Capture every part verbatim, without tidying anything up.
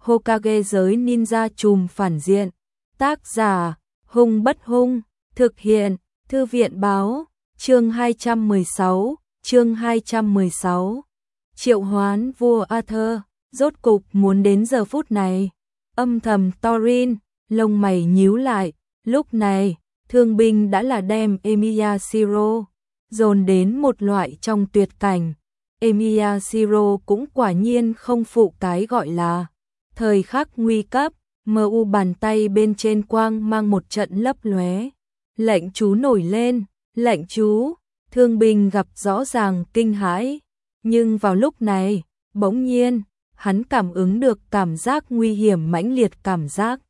Hokage giới ninja trùm phản diện. Tác giả, Hung Bất Hung, thực hiện, Thư viện báo, chương hai trăm mười sáu, chương hai trăm mười sáu. Triệu hoán vua Arthur, rốt cục muốn đến giờ phút này. Âm thầm Thorin, lông mày nhíu lại, lúc này, thương binh đã là đem Emilia Siro dồn đến một loại trong tuyệt cảnh. Emilia Siro cũng quả nhiên không phụ cái gọi là thời khắc nguy cấp, mờ u bàn tay bên trên quang mang một trận lấp lóe. Lệnh chú nổi lên, lệnh chú, thương binh gặp rõ ràng kinh hãi. Nhưng vào lúc này, bỗng nhiên, hắn cảm ứng được cảm giác nguy hiểm mãnh liệt cảm giác.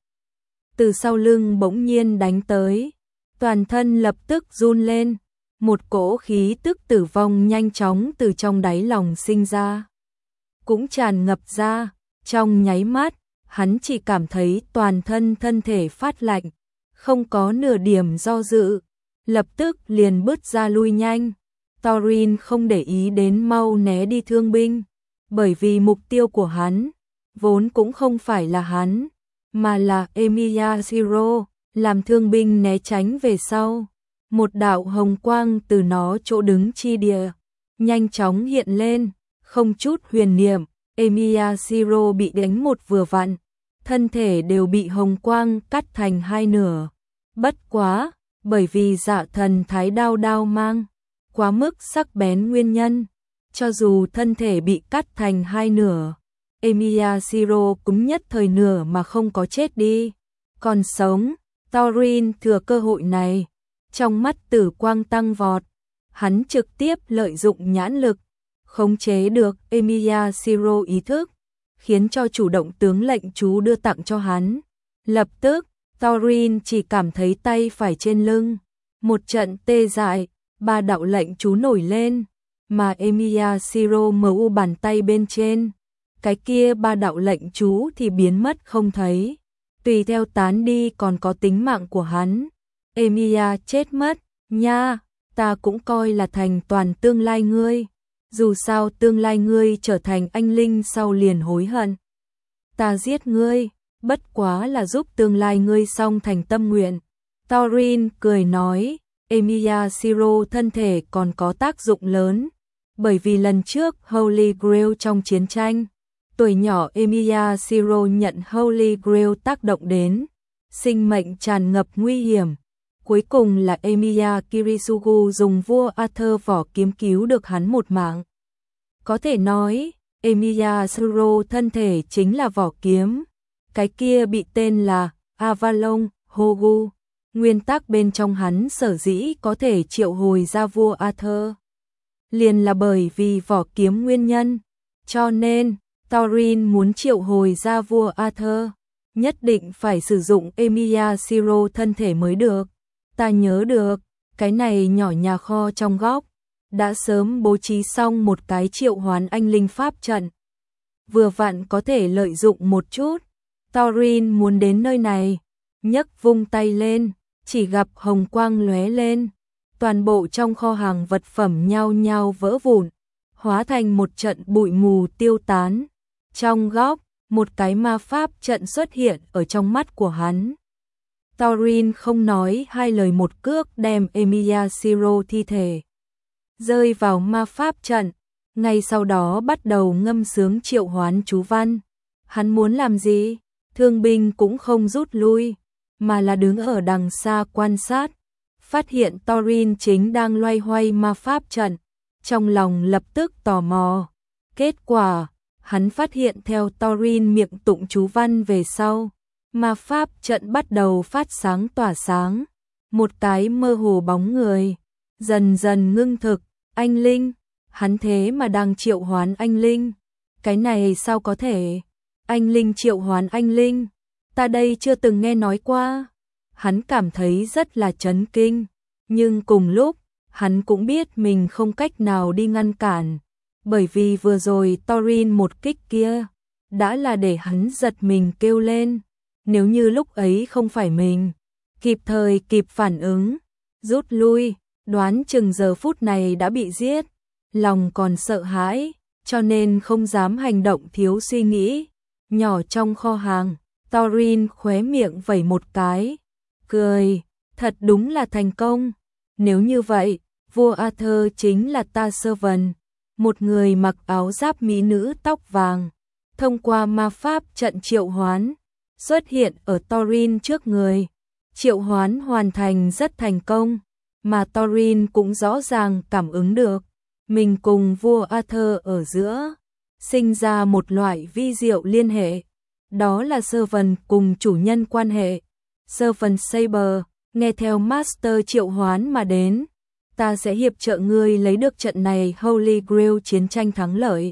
Từ sau lưng bỗng nhiên đánh tới, toàn thân lập tức run lên, một cỗ khí tức tử vong nhanh chóng từ trong đáy lòng sinh ra. Cũng tràn ngập ra, trong nháy mắt, hắn chỉ cảm thấy toàn thân thân thể phát lạnh, không có nửa điểm do dự, lập tức liền bứt ra lui nhanh. Thorin không để ý đến mau né đi thương binh, bởi vì mục tiêu của hắn, vốn cũng không phải là hắn, mà là Emilia Siro, làm thương binh né tránh về sau. Một đạo hồng quang từ nó chỗ đứng chi địa, nhanh chóng hiện lên, không chút huyền niệm, Emilia Siro bị đánh một vừa vặn, thân thể đều bị hồng quang cắt thành hai nửa. Bất quá, bởi vì Dạ Thần Thái đao đao mang quá mức sắc bén nguyên nhân, cho dù thân thể bị cắt thành hai nửa, Emilia Siro cũng nhất thời nửa mà không có chết đi, còn sống. Thorin thừa cơ hội này, trong mắt tử quang tăng vọt, hắn trực tiếp lợi dụng nhãn lực, khống chế được Emilia Siro ý thức, khiến cho chủ động tướng lệnh chú đưa tặng cho hắn. Lập tức, Thorin chỉ cảm thấy tay phải trên lưng, một trận tê dại, ba đạo lệnh chú nổi lên, mà Emilia Siro mờ u bàn tay bên trên, cái kia ba đạo lệnh chú thì biến mất không thấy, tùy theo tán đi còn có tính mạng của hắn. Emilia chết mất, nha, ta cũng coi là thành toàn tương lai ngươi, dù sao tương lai ngươi trở thành anh linh sau liền hối hận. Ta giết ngươi, bất quá là giúp tương lai ngươi xong thành tâm nguyện. Thorin cười nói, Emilia Siro thân thể còn có tác dụng lớn, bởi vì lần trước Holy Grail trong chiến tranh, tuổi nhỏ Emilia Siro nhận Holy Grail tác động đến, sinh mệnh tràn ngập nguy hiểm. Cuối cùng là Emilia Kirisugu dùng vua Arthur vỏ kiếm cứu được hắn một mạng. Có thể nói, Emilia Siro thân thể chính là vỏ kiếm, cái kia bị tên là Avalon Hogu. Nguyên tắc bên trong hắn sở dĩ có thể triệu hồi ra vua Arthur, liền là bởi vì vỏ kiếm nguyên nhân, cho nên Thorin muốn triệu hồi ra vua Arthur, nhất định phải sử dụng Emilia Siro thân thể mới được. Ta nhớ được, cái này nhỏ nhà kho trong góc, đã sớm bố trí xong một cái triệu hoán anh linh pháp trận. Vừa vặn có thể lợi dụng một chút. Thorin muốn đến nơi này, nhấc vung tay lên, chỉ gặp hồng quang lóe lên, toàn bộ trong kho hàng vật phẩm nhao nhao vỡ vụn, hóa thành một trận bụi mù tiêu tán. Trong góc, một cái ma pháp trận xuất hiện ở trong mắt của hắn. Thorin không nói hai lời một cước đem Emilia Siro thi thể rơi vào ma pháp trận, ngay sau đó bắt đầu ngâm sướng triệu hoán chú văn. Hắn muốn làm gì? Thương binh cũng không rút lui, mà là đứng ở đằng xa quan sát, phát hiện Thorin chính đang loay hoay ma pháp trận, trong lòng lập tức tò mò. Kết quả, hắn phát hiện theo Thorin miệng tụng chú văn về sau, ma pháp trận bắt đầu phát sáng tỏa sáng, một cái mơ hồ bóng người dần dần ngưng thực. Anh linh, hắn thế mà đang triệu hoán anh linh, cái này sao có thể? Anh linh triệu hoán anh linh, ta đây chưa từng nghe nói qua. Hắn cảm thấy rất là chấn kinh, nhưng cùng lúc, hắn cũng biết mình không cách nào đi ngăn cản, bởi vì vừa rồi Thorin một kích kia, đã là để hắn giật mình kêu lên. Nếu như lúc ấy không phải mình kịp thời kịp phản ứng, rút lui, đoán chừng giờ phút này đã bị giết. Lòng còn sợ hãi, cho nên không dám hành động thiếu suy nghĩ. nhỏ trong kho hàng. Thorin khóe miệng vẩy một cái, cười, thật đúng là thành công. Nếu như vậy, vua Arthur chính là ta Servant, một người mặc áo giáp mỹ nữ tóc vàng, thông qua ma pháp trận triệu hoán, xuất hiện ở Thorin trước người. Triệu hoán hoàn thành rất thành công, mà Thorin cũng rõ ràng cảm ứng được, mình cùng vua Arthur ở giữa, sinh ra một loại vi diệu liên hệ, đó là Servant cùng chủ nhân quan hệ. Servant Saber, nghe theo Master triệu hoán mà đến, ta sẽ hiệp trợ ngươi lấy được trận này Holy Grail chiến tranh thắng lợi.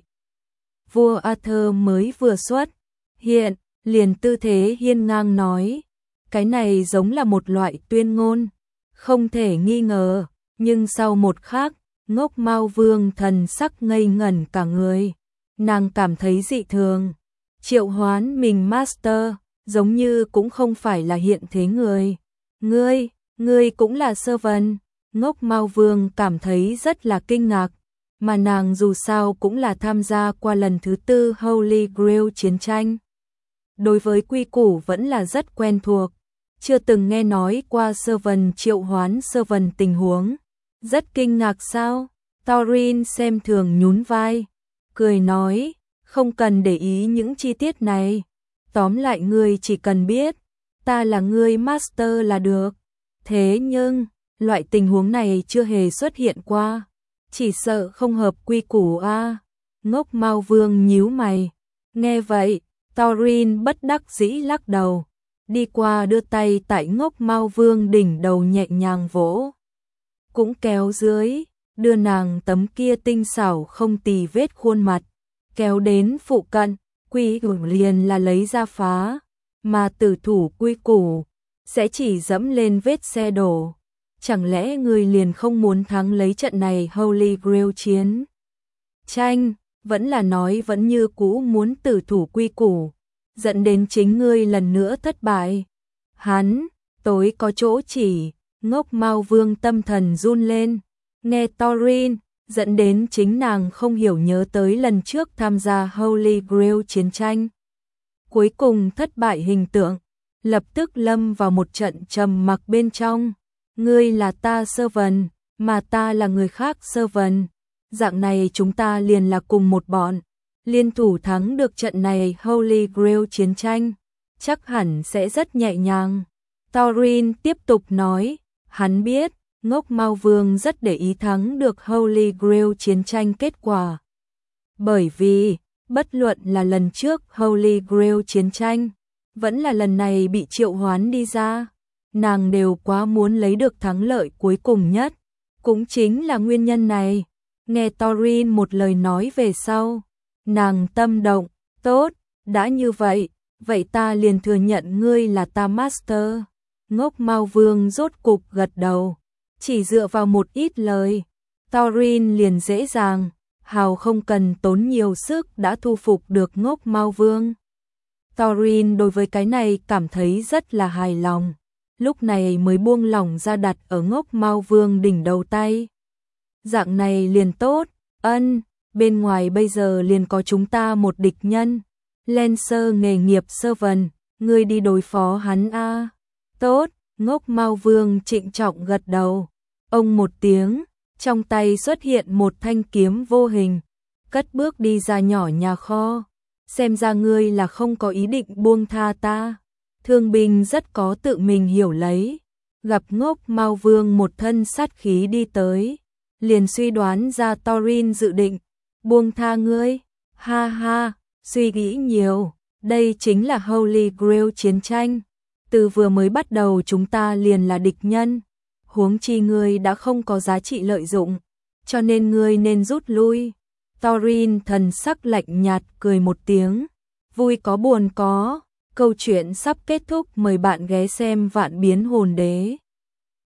Vua Arthur mới vừa xuất hiện, liền tư thế hiên ngang nói, cái này giống là một loại tuyên ngôn, không thể nghi ngờ, nhưng sau một khắc, Ngốc Mao Vương thần sắc ngây ngẩn cả người, nàng cảm thấy dị thường, triệu hoán mình Master, giống như cũng không phải là hiện thế người. Ngươi, ngươi cũng là Servant. Ngốc Mao Vương cảm thấy rất là kinh ngạc, mà nàng dù sao cũng là tham gia qua lần thứ tư Holy Grail chiến tranh. Đối với quy củ vẫn là rất quen thuộc, chưa từng nghe nói qua Servant triệu hoán Servant tình huống. Rất kinh ngạc sao? Thorin xem thường nhún vai, cười nói, không cần để ý những chi tiết này. Tóm lại ngươi chỉ cần biết, ta là ngươi Master là được. Thế nhưng, loại tình huống này chưa hề xuất hiện qua, chỉ sợ không hợp quy củ a. À. Ngốc Mao Vương nhíu mày, nghe vậy, Thorin bất đắc dĩ lắc đầu, đi qua đưa tay tại Ngốc Mao Vương đỉnh đầu nhẹ nhàng vỗ, cũng kéo dưới, đưa nàng tấm kia tinh xảo không tì vết khuôn mặt, kéo đến phụ cận, quy củ liền là lấy ra phá, mà tử thủ quy củ sẽ chỉ dẫm lên vết xe đổ. Chẳng lẽ ngươi liền không muốn thắng lấy trận này Holy Grail chiến tranh, vẫn là nói vẫn như cũ muốn tử thủ quy củ, dẫn đến chính ngươi lần nữa thất bại. Hắn, tối có chỗ chỉ, Ngốc Mao Vương tâm thần run lên, nghe Thorin, dẫn đến chính nàng không hiểu nhớ tới lần trước tham gia Holy Grail chiến tranh. Cuối cùng thất bại hình tượng, lập tức lâm vào một trận trầm mặc bên trong. Ngươi là ta Servant, mà ta là người khác Servant. Dạng này chúng ta liền là cùng một bọn. Liên thủ thắng được trận này Holy Grail chiến tranh, chắc hẳn sẽ rất nhẹ nhàng. Thorin tiếp tục nói, hắn biết, Ngốc Mao Vương rất để ý thắng được Holy Grail chiến tranh kết quả. Bởi vì, bất luận là lần trước Holy Grail chiến tranh, vẫn là lần này bị triệu hoán đi ra, nàng đều quá muốn lấy được thắng lợi cuối cùng nhất. Cũng chính là nguyên nhân này, nghe Thorin một lời nói về sau, nàng tâm động, tốt, đã như vậy, vậy ta liền thừa nhận ngươi là ta Master. Ngốc Mao Vương rốt cục gật đầu, chỉ dựa vào một ít lời, Thorin liền dễ dàng, hào không cần tốn nhiều sức đã thu phục được Ngốc Mao Vương. Thorin đối với cái này cảm thấy rất là hài lòng, lúc này mới buông lỏng ra đặt ở Ngốc Mao Vương đỉnh đầu tay. Dạng này liền tốt, ân, bên ngoài bây giờ liền có chúng ta một địch nhân, Lancer nghề nghiệp Servant, ngươi đi đối phó hắn a. À. Tốt, Ngốc Mao Vương trịnh trọng gật đầu, ông một tiếng, trong tay xuất hiện một thanh kiếm vô hình, cất bước đi ra nhỏ nhà kho. Xem ra ngươi là không có ý định buông tha ta. Thương binh rất có tự mình hiểu lấy, gặp Ngốc Mao Vương một thân sát khí đi tới, liền suy đoán ra Thorin dự định buông tha ngươi. Ha ha, suy nghĩ nhiều, đây chính là Holy Grail chiến tranh, từ vừa mới bắt đầu chúng ta liền là địch nhân, huống chi ngươi đã không có giá trị lợi dụng, cho nên ngươi nên rút lui. Thorin thần sắc lạnh nhạt cười một tiếng, vui có buồn có, câu chuyện sắp kết thúc, mời bạn ghé xem Vạn Biến Hồn Đế.